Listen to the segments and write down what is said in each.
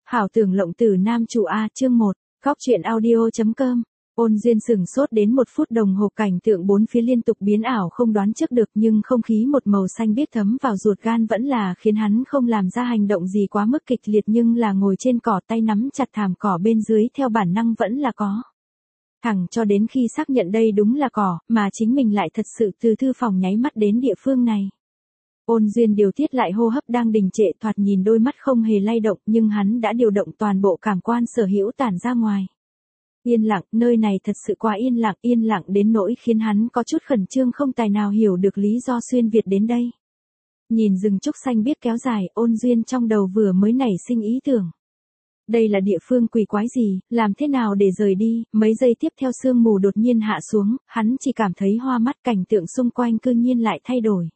Hảo tưởng lộng tử nam chủ A chương 1, góc truyện audio.com. Ôn Duyên sửng sốt đến 1 phút đồng hồ, cảnh tượng bốn phía liên tục biến ảo không đoán trước được, nhưng không khí một màu xanh biếc thấm vào ruột gan vẫn là khiến hắn không làm ra hành động gì quá mức kịch liệt, nhưng là ngồi trên cỏ tay nắm chặt thảm cỏ bên dưới theo bản năng vẫn là có. Thẳng cho đến khi xác nhận đây đúng là cỏ, mà chính mình lại thật sự từ thư phòng nháy mắt đến địa phương này. Ôn Duyên điều tiết lại hô hấp đang đình trệ, thoạt nhìn đôi mắt không hề lay động, nhưng hắn đã điều động toàn bộ cảm quan sở hữu tản ra ngoài. Yên lặng, nơi này thật sự quá yên lặng đến nỗi khiến hắn có chút khẩn trương, không tài nào hiểu được lý do xuyên Việt đến đây. Nhìn rừng trúc xanh biếc kéo dài, Ôn Duyên trong đầu vừa mới nảy sinh ý tưởng. Đây là địa phương quỷ quái gì, làm thế nào để rời đi? Mấy giây tiếp theo sương mù đột nhiên hạ xuống, hắn chỉ cảm thấy hoa mắt, cảnh tượng xung quanh cư nhiên lại thay đổi.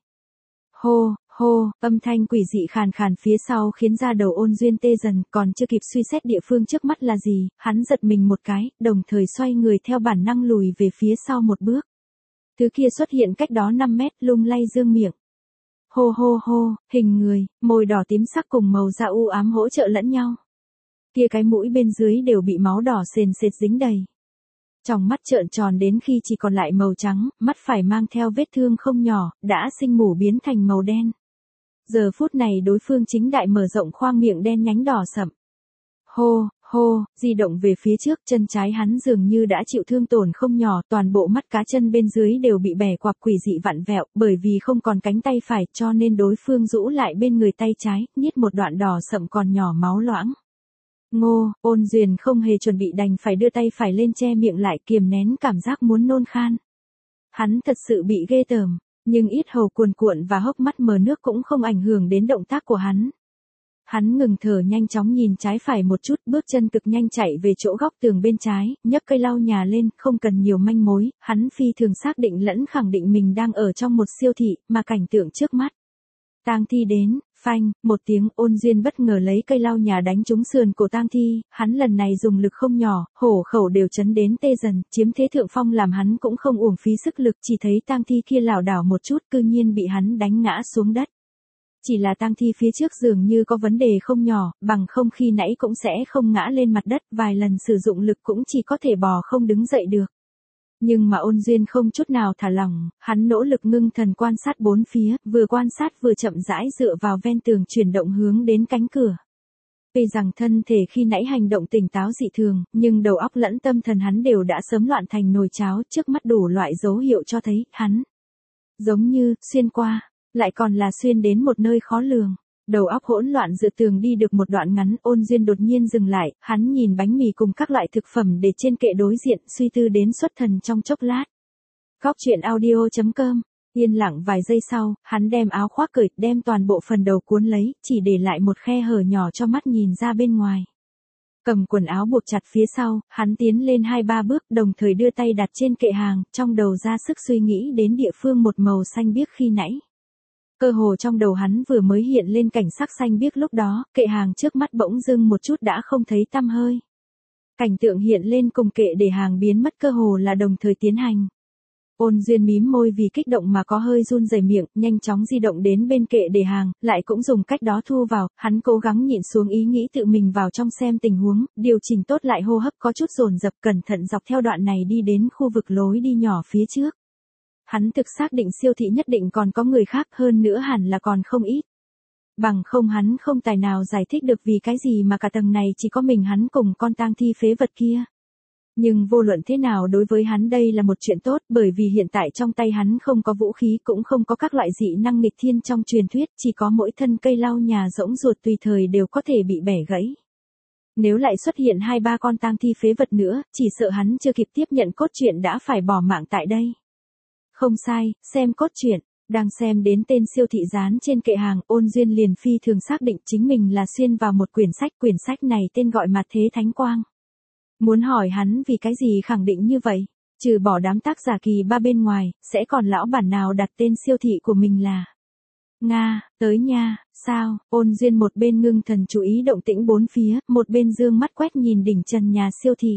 Hô, hô, âm thanh quỷ dị khàn khàn phía sau khiến da đầu Ôn Duyên tê dần, còn chưa kịp suy xét địa phương trước mắt là gì, hắn giật mình một cái, đồng thời xoay người theo bản năng lùi về phía sau một bước. Thứ kia xuất hiện cách đó 5 mét, lung lay dương miệng. Hô hô hô, hình người, môi đỏ tím sắc cùng màu da u ám hỗ trợ lẫn nhau. Kia cái mũi bên dưới đều bị máu đỏ sền sệt dính đầy. Trong mắt trợn tròn đến khi chỉ còn lại màu trắng, mắt phải mang theo vết thương không nhỏ, đã sinh mủ biến thành màu đen. Giờ phút này đối phương chính đại mở rộng khoang miệng đen nhánh đỏ sậm. Hô, hô, di động về phía trước, chân trái hắn dường như đã chịu thương tổn không nhỏ, toàn bộ mắt cá chân bên dưới đều bị bẻ quặp quỷ dị vặn vẹo, bởi vì không còn cánh tay phải cho nên đối phương rũ lại bên người tay trái, niết một đoạn đỏ sậm còn nhỏ máu loãng. Ngô, Ôn Duyên không hề chuẩn bị đành phải đưa tay phải lên che miệng lại, kiềm nén cảm giác muốn nôn khan. Hắn thật sự bị ghê tởm, nhưng yết hầu cuồn cuộn và hốc mắt mờ nước cũng không ảnh hưởng đến động tác của hắn. Hắn ngừng thở, nhanh chóng nhìn trái phải một chút, bước chân cực nhanh chạy về chỗ góc tường bên trái, nhấc cây lau nhà lên, không cần nhiều manh mối, hắn phi thường xác định lẫn khẳng định mình đang ở trong một siêu thị, mà cảnh tượng trước mắt. Tang Thi đến, phanh, một tiếng, Ôn Duyên bất ngờ lấy cây lau nhà đánh trúng sườn cổ Tang Thi, hắn lần này dùng lực không nhỏ, hổ khẩu đều chấn đến tê dần, chiếm thế thượng phong làm hắn cũng không uổng phí sức lực, chỉ thấy Tang Thi kia lảo đảo một chút cư nhiên bị hắn đánh ngã xuống đất. Chỉ là Tang Thi phía trước dường như có vấn đề không nhỏ, bằng không khi nãy cũng sẽ không ngã lên mặt đất, vài lần sử dụng lực cũng chỉ có thể bò không đứng dậy được. Nhưng mà Ôn Duyên không chút nào thả lỏng, hắn nỗ lực ngưng thần quan sát bốn phía, vừa quan sát vừa chậm rãi dựa vào ven tường chuyển động hướng đến cánh cửa. Tuy rằng thân thể khi nãy hành động tỉnh táo dị thường, nhưng đầu óc lẫn tâm thần hắn đều đã sớm loạn thành nồi cháo, trước mắt đủ loại dấu hiệu cho thấy, hắn giống như xuyên qua, lại còn là xuyên đến một nơi khó lường. Đầu óc hỗn loạn dựa tường đi được một đoạn ngắn, Ôn Duyên đột nhiên dừng lại, hắn nhìn bánh mì cùng các loại thực phẩm để trên kệ đối diện, suy tư đến xuất thần trong chốc lát. Góc truyện audio.com. Yên lặng vài giây sau, hắn đem áo khoác cởi, đem toàn bộ phần đầu cuốn lấy, chỉ để lại một khe hở nhỏ cho mắt nhìn ra bên ngoài. Cầm quần áo buộc chặt phía sau, hắn tiến lên 2-3 bước, đồng thời đưa tay đặt trên kệ hàng, trong đầu ra sức suy nghĩ đến địa phương một màu xanh biếc khi nãy. Cơ hồ trong đầu hắn vừa mới hiện lên cảnh sắc xanh biếc lúc đó, kệ hàng trước mắt bỗng dưng một chút đã không thấy tăm hơi. Cảnh tượng hiện lên cùng kệ để hàng biến mất cơ hồ là đồng thời tiến hành. Ôn Duyên mím môi vì kích động mà có hơi run rẩy miệng, nhanh chóng di động đến bên kệ để hàng, lại cũng dùng cách đó thu vào, hắn cố gắng nhịn xuống ý nghĩ tự mình vào trong xem tình huống, điều chỉnh tốt lại hô hấp có chút dồn dập, cẩn thận dọc theo đoạn này đi đến khu vực lối đi nhỏ phía trước. Hắn thực xác định siêu thị nhất định còn có người khác, hơn nữa hẳn là còn không ít. Bằng không hắn không tài nào giải thích được vì cái gì mà cả tầng này chỉ có mình hắn cùng con tang thi phế vật kia. Nhưng vô luận thế nào đối với hắn đây là một chuyện tốt, bởi vì hiện tại trong tay hắn không có vũ khí, cũng không có các loại dị năng nghịch thiên trong truyền thuyết, chỉ có mỗi thân cây lau nhà rỗng ruột tùy thời đều có thể bị bẻ gãy. Nếu lại xuất hiện 2-3 con tang thi phế vật nữa, chỉ sợ hắn chưa kịp tiếp nhận cốt truyện đã phải bỏ mạng tại đây. Không sai, xem cốt truyện. Đang xem đến tên siêu thị dán trên kệ hàng, Ôn Duyên liền phi thường xác định chính mình là xuyên vào một quyển sách này tên gọi Mạt Thế Thánh Quang. Muốn hỏi hắn vì cái gì khẳng định như vậy, trừ bỏ đám tác giả kỳ ba bên ngoài, sẽ còn lão bản nào đặt tên siêu thị của mình là Nga, tới nha, sao? Ôn Duyên một bên ngưng thần chú ý động tĩnh bốn phía, một bên dương mắt quét nhìn đỉnh trần nhà siêu thị.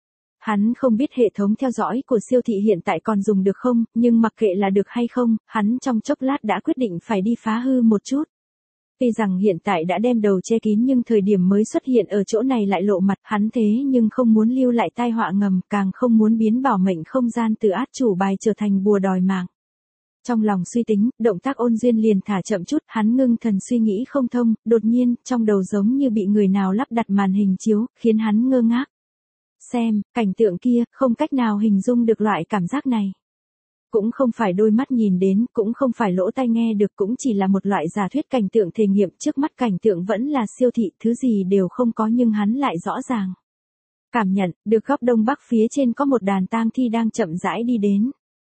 Hắn không biết hệ thống theo dõi của siêu thị hiện tại còn dùng được không, nhưng mặc kệ là được hay không, hắn trong chốc lát đã quyết định phải đi phá hư một chút. Tuy rằng hiện tại đã đem đầu che kín nhưng thời điểm mới xuất hiện ở chỗ này lại lộ mặt hắn thế nhưng không muốn lưu lại tai họa ngầm, càng không muốn biến bảo mệnh không gian từ át chủ bài trở thành bùa đòi mạng. Trong lòng suy tính, động tác Ôn Duyên liền thả chậm chút, hắn ngưng thần suy nghĩ không thông, đột nhiên, trong đầu giống như bị người nào lắp đặt màn hình chiếu, khiến hắn ngơ ngác. Xem, cảnh tượng kia, không cách nào hình dung được loại cảm giác này. Cũng không phải đôi mắt nhìn đến, cũng không phải lỗ tai nghe được, cũng chỉ là một loại giả thuyết cảnh tượng thể nghiệm, trước mắt cảnh tượng vẫn là siêu thị, thứ gì đều không có nhưng hắn lại rõ ràng. Cảm nhận, được góc đông bắc phía trên có một đàn tang thi đang chậm rãi đi đến.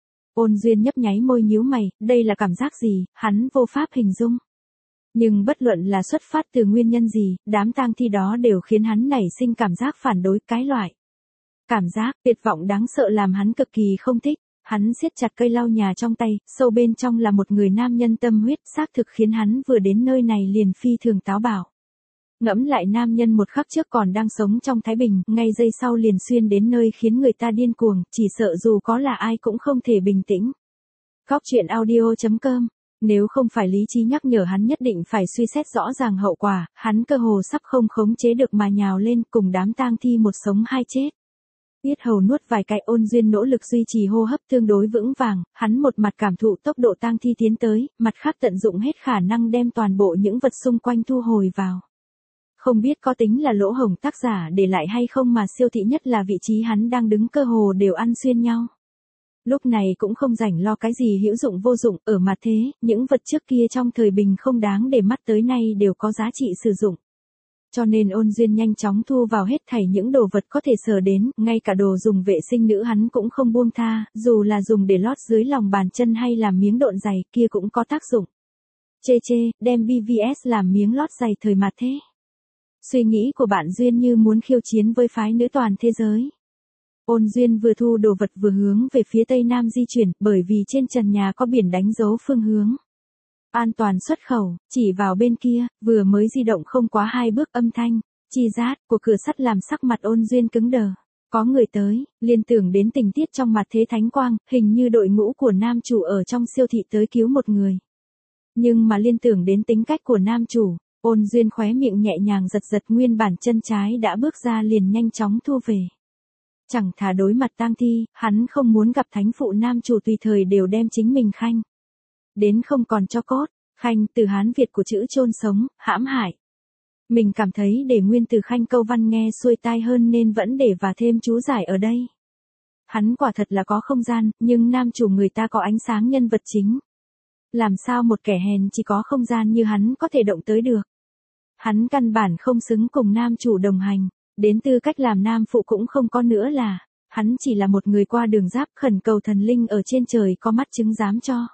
Ôn Duyên nhấp nháy môi nhíu mày, đây là cảm giác gì, hắn vô pháp hình dung. Nhưng bất luận là xuất phát từ nguyên nhân gì, đám tang thi đó đều khiến hắn nảy sinh cảm giác phản đối cái loại. Cảm giác tuyệt vọng đáng sợ làm hắn cực kỳ không thích. Hắn siết chặt cây lau nhà trong tay, sâu bên trong là một người nam nhân tâm huyết, xác thực khiến hắn vừa đến nơi này liền phi thường táo bạo. Ngẫm lại nam nhân một khắc trước còn đang sống trong Thái Bình, ngay giây sau liền xuyên đến nơi khiến người ta điên cuồng, chỉ sợ dù có là ai cũng không thể bình tĩnh. Góc truyện audio.com. Nếu không phải lý trí nhắc nhở hắn nhất định phải suy xét rõ ràng hậu quả, hắn cơ hồ sắp không khống chế được mà nhào lên cùng đám tang thi một sống hai chết. Yết hầu nuốt vài cái, Ôn Duyên nỗ lực duy trì hô hấp tương đối vững vàng, hắn một mặt cảm thụ tốc độ tang thi tiến tới, mặt khác tận dụng hết khả năng đem toàn bộ những vật xung quanh thu hồi vào. Không biết có tính là lỗ hổng tác giả để lại hay không mà siêu thị nhất là vị trí hắn đang đứng cơ hồ đều ăn xuyên nhau. Lúc này cũng không rảnh lo cái gì hữu dụng vô dụng, ở mặt thế, những vật trước kia trong thời bình không đáng để mắt tới nay đều có giá trị sử dụng. Cho nên Ôn Duyên nhanh chóng thu vào hết thảy những đồ vật có thể sờ đến, ngay cả đồ dùng vệ sinh nữ hắn cũng không buông tha, dù là dùng để lót dưới lòng bàn chân hay làm miếng độn giày kia cũng có tác dụng. Chê, đem BVS làm miếng lót giày thời mặt thế. Suy nghĩ của bạn Duyên như muốn khiêu chiến với phái nữ toàn thế giới. Ôn Duyên vừa thu đồ vật vừa hướng về phía tây nam di chuyển, bởi vì trên trần nhà có biển đánh dấu phương hướng. An toàn xuất khẩu, chỉ vào bên kia, vừa mới di động không quá 2 bước âm thanh, chi rát, của cửa sắt làm sắc mặt Ôn Duyên cứng đờ. Có người tới, liên tưởng đến tình tiết trong mặt thế thánh quang, hình như đội ngũ của nam chủ ở trong siêu thị tới cứu một người. Nhưng mà liên tưởng đến tính cách của nam chủ, Ôn Duyên khóe miệng nhẹ nhàng giật nguyên bản chân trái đã bước ra liền nhanh chóng thu về. Chẳng thà đối mặt tang thi, hắn không muốn gặp thánh phụ nam chủ tùy thời đều đem chính mình khanh. Đến không còn cho cốt, khanh từ Hán Việt của chữ chôn sống, hãm hại. Mình cảm thấy để nguyên từ khanh câu văn nghe xuôi tai hơn nên vẫn để và thêm chú giải ở đây. Hắn quả thật là có không gian, nhưng nam chủ người ta có ánh sáng nhân vật chính. Làm sao một kẻ hèn chỉ có không gian như hắn có thể động tới được. Hắn căn bản không xứng cùng nam chủ đồng hành, đến tư cách làm nam phụ cũng không có nữa là, hắn chỉ là một người qua đường giáp khẩn cầu thần linh ở trên trời có mắt chứng giám cho.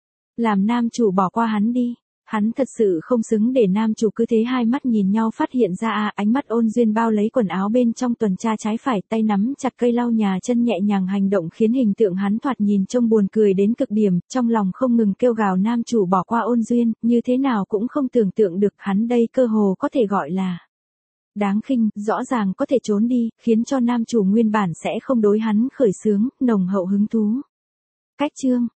Làm nam chủ bỏ qua hắn đi, hắn thật sự không xứng để nam chủ cứ thế hai mắt nhìn nhau phát hiện ra ánh mắt Ôn Duyên bao lấy quần áo bên trong tuần tra trái phải tay nắm chặt cây lau nhà chân nhẹ nhàng hành động khiến hình tượng hắn thoạt nhìn trông buồn cười đến cực điểm, trong lòng không ngừng kêu gào nam chủ bỏ qua Ôn Duyên, như thế nào cũng không tưởng tượng được hắn đây cơ hồ có thể gọi là đáng khinh, rõ ràng có thể trốn đi, khiến cho nam chủ nguyên bản sẽ không đối hắn khởi xướng, nồng hậu hứng thú. Cách chương